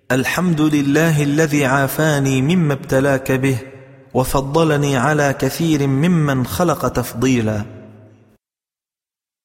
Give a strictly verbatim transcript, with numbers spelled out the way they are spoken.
الحمد لله الذي عافاني مما ابتلاك به وفضلني على كثير ممن خلق تفضيلا.